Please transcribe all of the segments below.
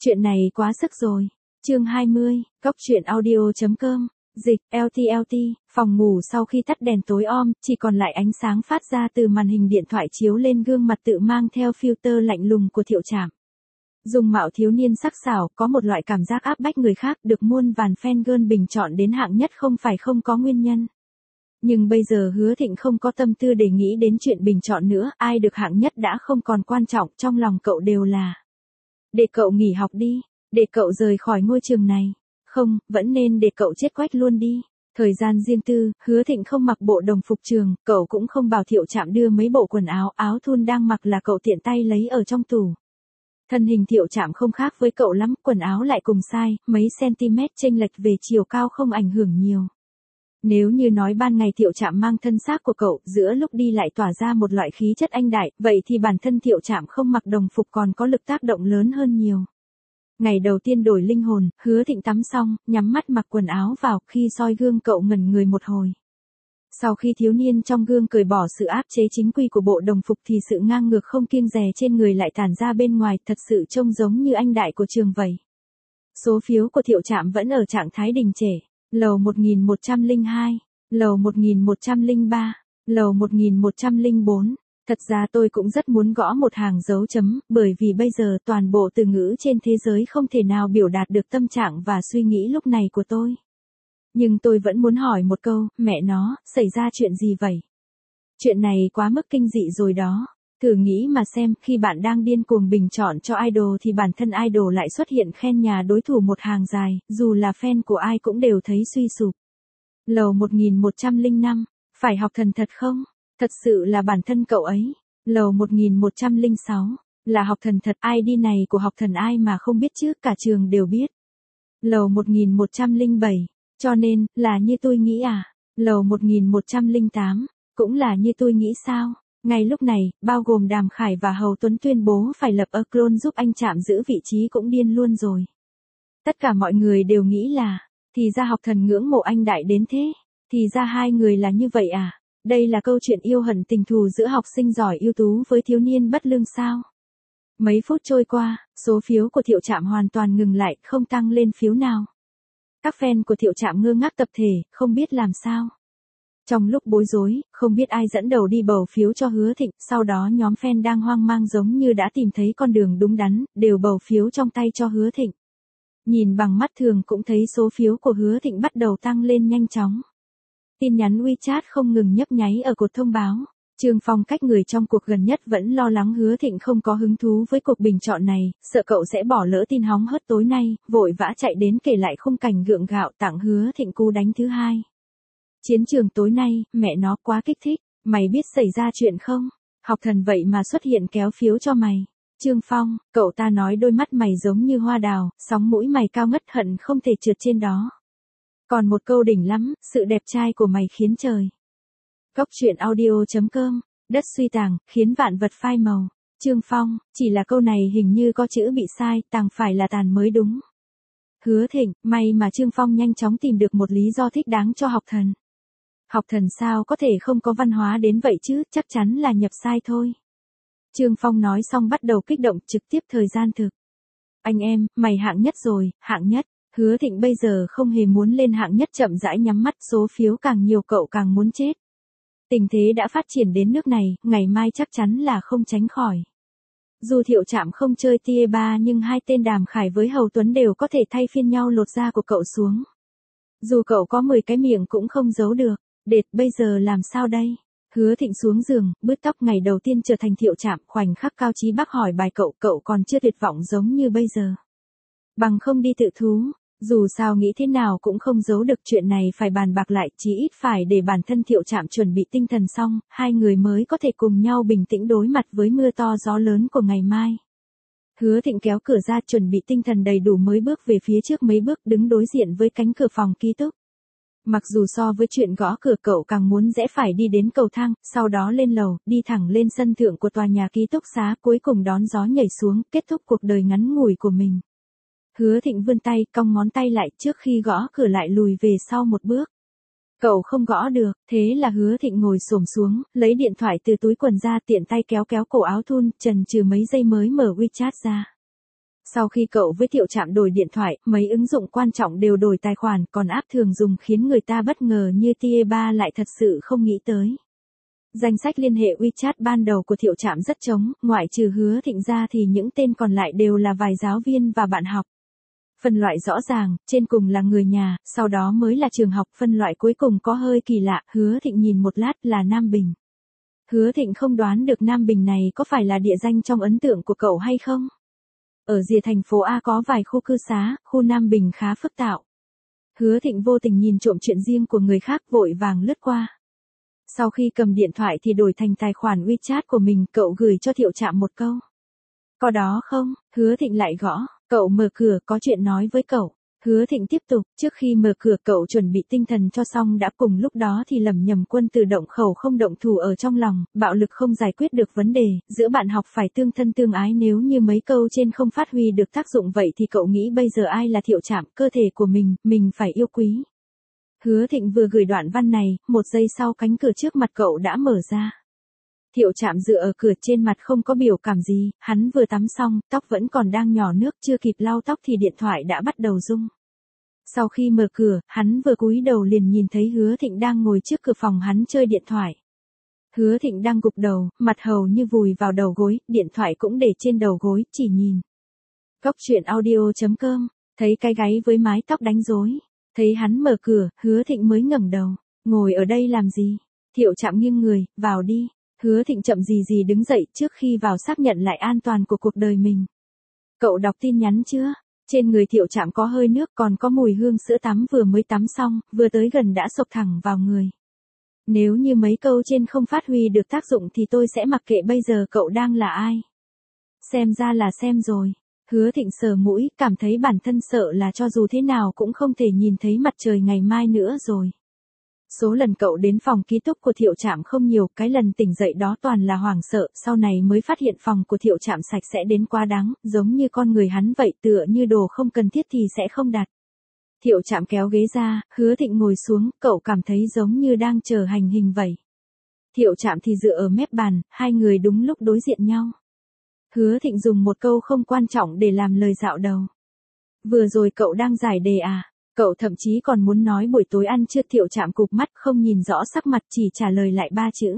Chuyện này quá sức rồi. Chương 20, Cóc truyện audio.com. Dịch, LTLT, phòng ngủ sau khi tắt đèn tối om, chỉ còn lại ánh sáng phát ra từ màn hình điện thoại chiếu lên gương mặt tự mang theo filter lạnh lùng của Thiệu Trạm. Dung mạo thiếu niên sắc sảo, có một loại cảm giác áp bách người khác, được muôn vàn fan girl bình chọn đến hạng nhất không phải không có nguyên nhân. Nhưng bây giờ Hứa Thịnh không có tâm tư để nghĩ đến chuyện bình chọn nữa, ai được hạng nhất đã không còn quan trọng, trong lòng cậu đều là để cậu nghỉ học đi, để cậu rời khỏi ngôi trường này. Không, vẫn nên để cậu chết quách luôn đi. Thời gian riêng tư, Hứa Thịnh không mặc bộ đồng phục trường, cậu cũng không bảo Thiệu Trạm đưa mấy bộ quần áo thun đang mặc là cậu tiện tay lấy ở trong tủ. Thân hình Thiệu Trạm không khác với cậu lắm, quần áo lại cùng size, mấy cm chênh lệch về chiều cao không ảnh hưởng nhiều. Nếu như nói ban ngày Thiệu Trạm mang thân xác của cậu, giữa lúc đi lại tỏa ra một loại khí chất anh đại, vậy thì bản thân Thiệu Trạm không mặc đồng phục còn có lực tác động lớn hơn nhiều. Ngày đầu tiên đổi linh hồn, Hứa Thịnh tắm xong, nhắm mắt mặc quần áo vào, khi soi gương cậu ngẩn người một hồi. Sau khi thiếu niên trong gương cởi bỏ sự áp chế chính quy của bộ đồng phục thì sự ngang ngược không kiêng dè trên người lại tản ra bên ngoài, thật sự trông giống như anh đại của trường vậy. Số phiếu của Thiệu Trạm vẫn ở trạng thái đình trệ. Lầu 1102, lầu 1103, lầu 1104. Thật ra tôi cũng rất muốn gõ một hàng dấu chấm, bởi vì bây giờ toàn bộ từ ngữ trên thế giới không thể nào biểu đạt được tâm trạng và suy nghĩ lúc này của tôi. Nhưng tôi vẫn muốn hỏi một câu, mẹ nó, xảy ra chuyện gì vậy? Chuyện này quá mức kinh dị rồi đó. Thử nghĩ mà xem, khi bạn đang điên cuồng bình chọn cho idol thì bản thân idol lại xuất hiện khen nhà đối thủ một hàng dài, dù là fan của ai cũng đều thấy suy sụp. Lầu 1105, phải học thần thật không? Thật sự là bản thân cậu ấy. Lầu 1106, là học thần thật, ID này của học thần ai mà không biết chứ, cả trường đều biết. Lầu 1107, cho nên, là như tôi nghĩ à? Lầu 1108, cũng là như tôi nghĩ sao? Ngay lúc này, bao gồm Đàm Khải và Hầu Tuấn tuyên bố phải lập clone giúp anh Trạm giữ vị trí cũng điên luôn rồi. Tất cả mọi người đều nghĩ là, thì ra học thần ngưỡng mộ anh đại đến thế, thì ra hai người là như vậy à? Đây là câu chuyện yêu hận tình thù giữa học sinh giỏi ưu tú với thiếu niên bất lương sao? Mấy phút trôi qua, số phiếu của Thiệu Trạm hoàn toàn ngừng lại, không tăng lên phiếu nào. Các fan của Thiệu Trạm ngơ ngác tập thể, không biết làm sao. Trong lúc bối rối, không biết ai dẫn đầu đi bầu phiếu cho Hứa Thịnh, sau đó nhóm fan đang hoang mang giống như đã tìm thấy con đường đúng đắn, đều bầu phiếu trong tay cho Hứa Thịnh. Nhìn bằng mắt thường cũng thấy số phiếu của Hứa Thịnh bắt đầu tăng lên nhanh chóng. Tin nhắn WeChat không ngừng nhấp nháy ở cột thông báo. Trương Phong cách người trong cuộc gần nhất vẫn lo lắng Hứa Thịnh không có hứng thú với cuộc bình chọn này, sợ cậu sẽ bỏ lỡ tin hóng hớt tối nay, vội vã chạy đến kể lại khung cảnh gượng gạo tặng Hứa Thịnh cú đánh thứ hai. Chiến trường tối nay, mẹ nó quá kích thích, mày biết xảy ra chuyện không? Học thần vậy mà xuất hiện kéo phiếu cho mày. Trương Phong, cậu ta nói đôi mắt mày giống như hoa đào, sóng mũi mày cao ngất hận không thể trượt trên đó. Còn một câu đỉnh lắm, sự đẹp trai của mày khiến trời. Cóc truyện audio.com, đất suy tàng, khiến vạn vật phai màu. Trương Phong, chỉ là câu này hình như có chữ bị sai, tàng phải là tàn mới đúng. Hứa Thịnh, may mà Trương Phong nhanh chóng tìm được một lý do thích đáng cho học thần. Học thần sao có thể không có văn hóa đến vậy chứ, chắc chắn là nhập sai thôi. Trương Phong nói xong bắt đầu kích động trực tiếp thời gian thực. Anh em, mày hạng nhất rồi, hạng nhất. Hứa Thịnh bây giờ không hề muốn lên hạng nhất, chậm rãi nhắm mắt, số phiếu càng nhiều cậu càng muốn chết. Tình thế đã phát triển đến nước này, ngày mai chắc chắn là không tránh khỏi. Dù Thiệu Trạm không chơi tier 3 nhưng hai tên Đàm Khải với Hầu Tuấn đều có thể thay phiên nhau lột da của cậu xuống. Dù cậu có 10 cái miệng cũng không giấu được. Đệt, bây giờ làm sao đây? Hứa Thịnh xuống giường, bứt tóc ngày đầu tiên trở thành Thiệu Trạm, khoảnh khắc Cao Chí Bắc hỏi bài cậu còn chưa tuyệt vọng giống như bây giờ. Bằng không đi tự thú, dù sao nghĩ thế nào cũng không giấu được, chuyện này phải bàn bạc lại, chí ít phải để bản thân Thiệu Trạm chuẩn bị tinh thần xong, hai người mới có thể cùng nhau bình tĩnh đối mặt với mưa to gió lớn của ngày mai. Hứa Thịnh kéo cửa ra chuẩn bị tinh thần đầy đủ mới bước về phía trước mấy bước, đứng đối diện với cánh cửa phòng ký túc. Mặc dù so với chuyện gõ cửa cậu càng muốn rẽ phải đi đến cầu thang, sau đó lên lầu, đi thẳng lên sân thượng của tòa nhà ký túc xá, cuối cùng đón gió nhảy xuống, kết thúc cuộc đời ngắn ngủi của mình. Hứa Thịnh vươn tay, cong ngón tay lại, trước khi gõ cửa lại lùi về sau một bước. Cậu không gõ được, thế là Hứa Thịnh ngồi xổm xuống, lấy điện thoại từ túi quần ra, tiện tay kéo cổ áo thun, chần chừ mấy giây mới mở WeChat ra. Sau khi cậu với Thiệu Trạm đổi điện thoại, mấy ứng dụng quan trọng đều đổi tài khoản, còn app thường dùng khiến người ta bất ngờ như TIE3 lại thật sự không nghĩ tới. Danh sách liên hệ WeChat ban đầu của Thiệu Trạm rất trống, ngoại trừ Hứa Thịnh ra thì những tên còn lại đều là vài giáo viên và bạn học. Phân loại rõ ràng, trên cùng là người nhà, sau đó mới là trường học, phân loại cuối cùng có hơi kỳ lạ, Hứa Thịnh nhìn một lát là Nam Bình. Hứa Thịnh không đoán được Nam Bình này có phải là địa danh trong ấn tượng của cậu hay không? Ở rìa thành phố A có vài khu cư xá, khu Nam Bình khá phức tạp. Hứa Thịnh vô tình nhìn trộm chuyện riêng của người khác vội vàng lướt qua. Sau khi cầm điện thoại thì đổi thành tài khoản WeChat của mình, cậu gửi cho Thiệu Trạm một câu. Có đó không? Hứa Thịnh lại gõ, cậu mở cửa, có chuyện nói với cậu. Hứa Thịnh tiếp tục, trước khi mở cửa cậu chuẩn bị tinh thần cho xong đã, cùng lúc đó thì Lầm Nhầm Quân tự động khẩu không động thủ ở trong lòng, bạo lực không giải quyết được vấn đề, giữa bạn học phải tương thân tương ái, nếu như mấy câu trên không phát huy được tác dụng vậy thì cậu nghĩ bây giờ ai là Thiệu Trạm, cơ thể của mình phải yêu quý. Hứa Thịnh vừa gửi đoạn văn này, một giây sau cánh cửa trước mặt cậu đã mở ra. Thiệu Trạm dựa ở cửa, trên mặt không có biểu cảm gì, hắn vừa tắm xong, tóc vẫn còn đang nhỏ nước, chưa kịp lau tóc thì điện thoại đã bắt đầu rung. Sau khi mở cửa, hắn vừa cúi đầu liền nhìn thấy Hứa Thịnh đang ngồi trước cửa phòng hắn chơi điện thoại. Hứa Thịnh đang gục đầu, mặt hầu như vùi vào đầu gối, điện thoại cũng để trên đầu gối, chỉ nhìn. Cóc truyện audio.com, thấy cái gáy với mái tóc đánh rối. Thấy hắn mở cửa, Hứa Thịnh mới ngẩng đầu. Ngồi ở đây làm gì? Thiệu Trạm nghiêng người, vào đi. Hứa Thịnh chậm gì đứng dậy, trước khi vào xác nhận lại an toàn của cuộc đời mình. Cậu đọc tin nhắn chưa? Trên người Thiệu Trạm có hơi nước, còn có mùi hương sữa tắm, vừa mới tắm xong, vừa tới gần đã xộc thẳng vào người. Nếu như mấy câu trên không phát huy được tác dụng thì tôi sẽ mặc kệ bây giờ cậu đang là ai. Xem ra là xem rồi. Hứa Thịnh sờ mũi, cảm thấy bản thân sợ là cho dù thế nào cũng không thể nhìn thấy mặt trời ngày mai nữa rồi. Số lần cậu đến phòng ký túc của Thiệu Trạm không nhiều, cái lần tỉnh dậy đó toàn là hoảng sợ, sau này mới phát hiện phòng của Thiệu Trạm sạch sẽ đến quá đáng, giống như con người hắn vậy, tựa như đồ không cần thiết thì sẽ không đặt. Thiệu Trạm kéo ghế ra, Hứa Thịnh ngồi xuống, cậu cảm thấy giống như đang chờ hành hình vậy. Thiệu Trạm thì dựa ở mép bàn, hai người đúng lúc đối diện nhau. Hứa Thịnh dùng một câu không quan trọng để làm lời dạo đầu. Vừa rồi cậu đang giải đề à? Cậu thậm chí còn muốn nói buổi tối ăn trưa. Thiệu Trạm cụp mắt không nhìn rõ sắc mặt, chỉ trả lời lại 3 chữ.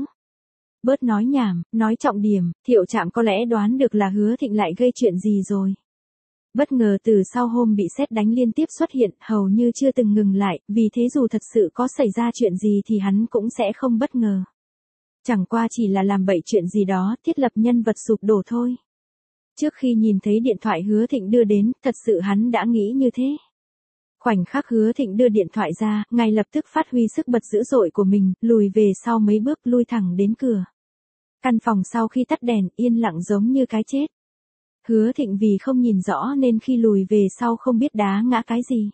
Bớt nói nhảm, nói trọng điểm. Thiệu Trạm có lẽ đoán được là Hứa Thịnh lại gây chuyện gì rồi. Bất ngờ từ sau hôm bị sét đánh liên tiếp xuất hiện, hầu như chưa từng ngừng lại, vì thế dù thật sự có xảy ra chuyện gì thì hắn cũng sẽ không bất ngờ. Chẳng qua chỉ là làm bậy chuyện gì đó, thiết lập nhân vật sụp đổ thôi. Trước khi nhìn thấy điện thoại Hứa Thịnh đưa đến, thật sự hắn đã nghĩ như thế. Khoảnh khắc Hứa Thịnh đưa điện thoại ra, ngay lập tức phát huy sức bật dữ dội của mình, lùi về sau mấy bước, lui thẳng đến cửa. Căn phòng sau khi tắt đèn, yên lặng giống như cái chết. Hứa Thịnh vì không nhìn rõ nên khi lùi về sau không biết đá ngã cái gì.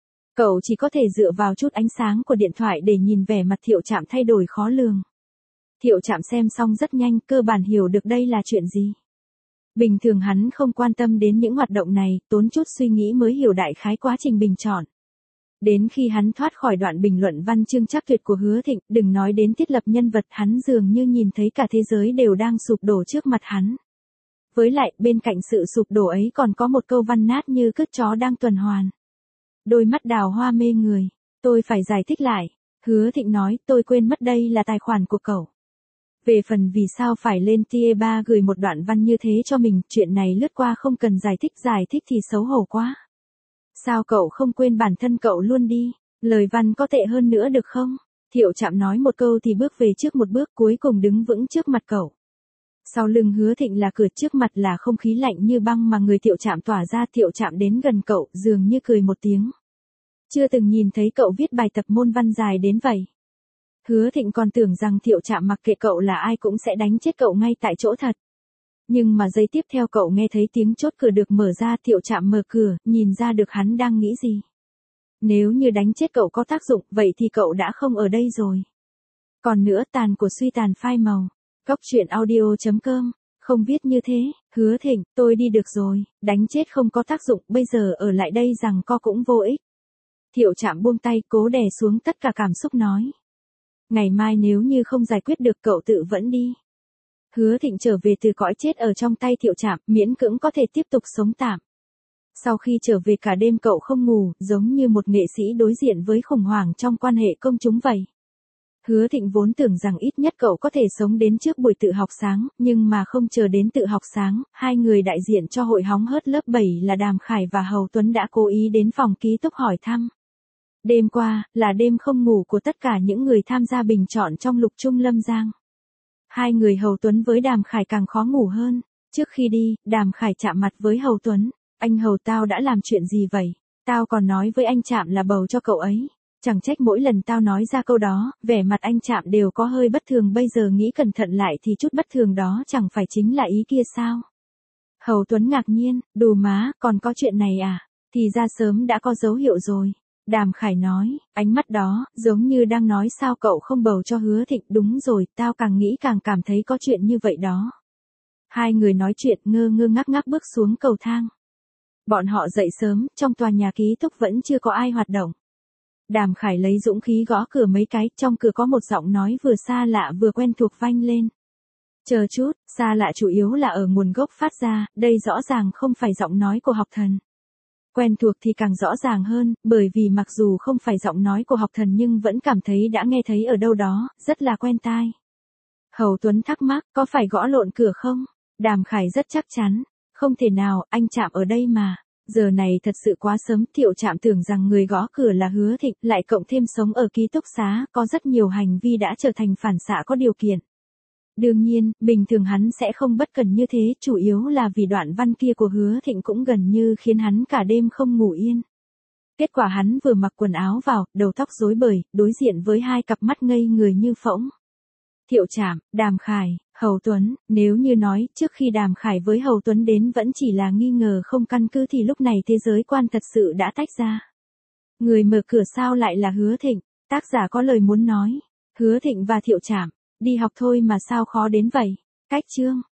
Cậu chỉ có thể dựa vào chút ánh sáng của điện thoại để nhìn vẻ mặt Thiệu Trạm thay đổi khó lường. Thiệu Trạm xem xong rất nhanh, cơ bản hiểu được đây là chuyện gì. Bình thường hắn không quan tâm đến những hoạt động này, tốn chút suy nghĩ mới hiểu đại khái quá trình bình chọn. Đến khi hắn thoát khỏi đoạn bình luận văn chương chắc tuyệt của Hứa Thịnh, đừng nói đến thiết lập nhân vật, hắn dường như nhìn thấy cả thế giới đều đang sụp đổ trước mặt hắn. Với lại, bên cạnh sự sụp đổ ấy còn có một câu văn nát như cứt chó đang tuần hoàn. Đôi mắt đào hoa mê người. Tôi phải giải thích lại. Hứa Thịnh nói, tôi quên mất đây là tài khoản của cậu. Về phần vì sao phải lên TIE3 gửi một đoạn văn như thế cho mình, chuyện này lướt qua không cần giải thích thì xấu hổ quá. Sao cậu không quên bản thân cậu luôn đi, lời văn có tệ hơn nữa được không? Thiệu Trạm nói một câu thì bước về trước một bước, cuối cùng đứng vững trước mặt cậu. Sau lưng Hứa Thịnh là cửa, trước mặt là không khí lạnh như băng mà người Thiệu Trạm tỏa ra. Thiệu Trạm đến gần cậu, dường như cười một tiếng. Chưa từng nhìn thấy cậu viết bài tập môn văn dài đến vậy. Hứa Thịnh còn tưởng rằng Thiệu Trạm mặc kệ cậu là ai cũng sẽ đánh chết cậu ngay tại chỗ thật. Nhưng mà giây tiếp theo cậu nghe thấy tiếng chốt cửa được mở ra. Thiệu Trạm mở cửa, nhìn ra được hắn đang nghĩ gì. Nếu như đánh chết cậu có tác dụng, vậy thì cậu đã không ở đây rồi. Còn nữa, tàn của suy tàn phai màu. Cóc truyện audio.com, không viết như thế. Hứa Thịnh, tôi đi được rồi, đánh chết không có tác dụng, bây giờ ở lại đây rằng co cũng vô ích. Thiệu Trạm buông tay, cố đè xuống tất cả cảm xúc nói. Ngày mai nếu như không giải quyết được cậu tự vẫn đi. Hứa Thịnh trở về từ cõi chết ở trong tay Thiệu Trạm, miễn cưỡng có thể tiếp tục sống tạm. Sau khi trở về cả đêm cậu không ngủ, giống như một nghệ sĩ đối diện với khủng hoảng trong quan hệ công chúng vậy. Hứa Thịnh vốn tưởng rằng ít nhất cậu có thể sống đến trước buổi tự học sáng, nhưng mà không chờ đến tự học sáng, hai người đại diện cho hội hóng hớt lớp 7 là Đàm Khải và Hầu Tuấn đã cố ý đến phòng ký túc hỏi thăm. Đêm qua, là đêm không ngủ của tất cả những người tham gia bình chọn trong Lục Trung Lâm Giang. Hai người Hầu Tuấn với Đàm Khải càng khó ngủ hơn. Trước khi đi, Đàm Khải chạm mặt với Hầu Tuấn. Anh Hầu, tao đã làm chuyện gì vậy? Tao còn nói với anh Trạm là bầu cho cậu ấy. Chẳng trách mỗi lần tao nói ra câu đó, vẻ mặt anh Trạm đều có hơi bất thường, bây giờ nghĩ cẩn thận lại thì chút bất thường đó chẳng phải chính là ý kia sao? Hầu Tuấn ngạc nhiên, đù má, còn có chuyện này à? Thì ra sớm đã có dấu hiệu rồi. Đàm Khải nói, ánh mắt đó, giống như đang nói sao cậu không bầu cho Hứa Thịnh, đúng rồi, tao càng nghĩ càng cảm thấy có chuyện như vậy đó. Hai người nói chuyện ngơ ngơ ngác ngác bước xuống cầu thang. Bọn họ dậy sớm, trong tòa nhà ký túc vẫn chưa có ai hoạt động. Đàm Khải lấy dũng khí gõ cửa mấy cái, trong cửa có một giọng nói vừa xa lạ vừa quen thuộc vang lên. Chờ chút, xa lạ chủ yếu là ở nguồn gốc phát ra, đây rõ ràng không phải giọng nói của học thần. Quen thuộc thì càng rõ ràng hơn, bởi vì mặc dù không phải giọng nói của học thần nhưng vẫn cảm thấy đã nghe thấy ở đâu đó, rất là quen tai. Hầu Tuấn thắc mắc, có phải gõ lộn cửa không? Đàm Khải rất chắc chắn, không thể nào, anh Trạm ở đây mà. Giờ này thật sự quá sớm, Thiệu Trạm tưởng rằng người gõ cửa là Hứa Thịnh, lại cộng thêm sống ở ký túc xá, có rất nhiều hành vi đã trở thành phản xạ có điều kiện. Đương nhiên, bình thường hắn sẽ không bất cần như thế, chủ yếu là vì đoạn văn kia của Hứa Thịnh cũng gần như khiến hắn cả đêm không ngủ yên. Kết quả hắn vừa mặc quần áo vào, đầu tóc rối bời, đối diện với hai cặp mắt ngây người như phỗng. Thiệu Trạm, Đàm Khải, Hầu Tuấn, nếu như nói trước khi Đàm Khải với Hầu Tuấn đến vẫn chỉ là nghi ngờ không căn cứ thì lúc này thế giới quan thật sự đã tách ra. Người mở cửa sao lại là Hứa Thịnh, tác giả có lời muốn nói. Hứa Thịnh và Thiệu Trạm, đi học thôi mà sao khó đến vậy. Cách chương.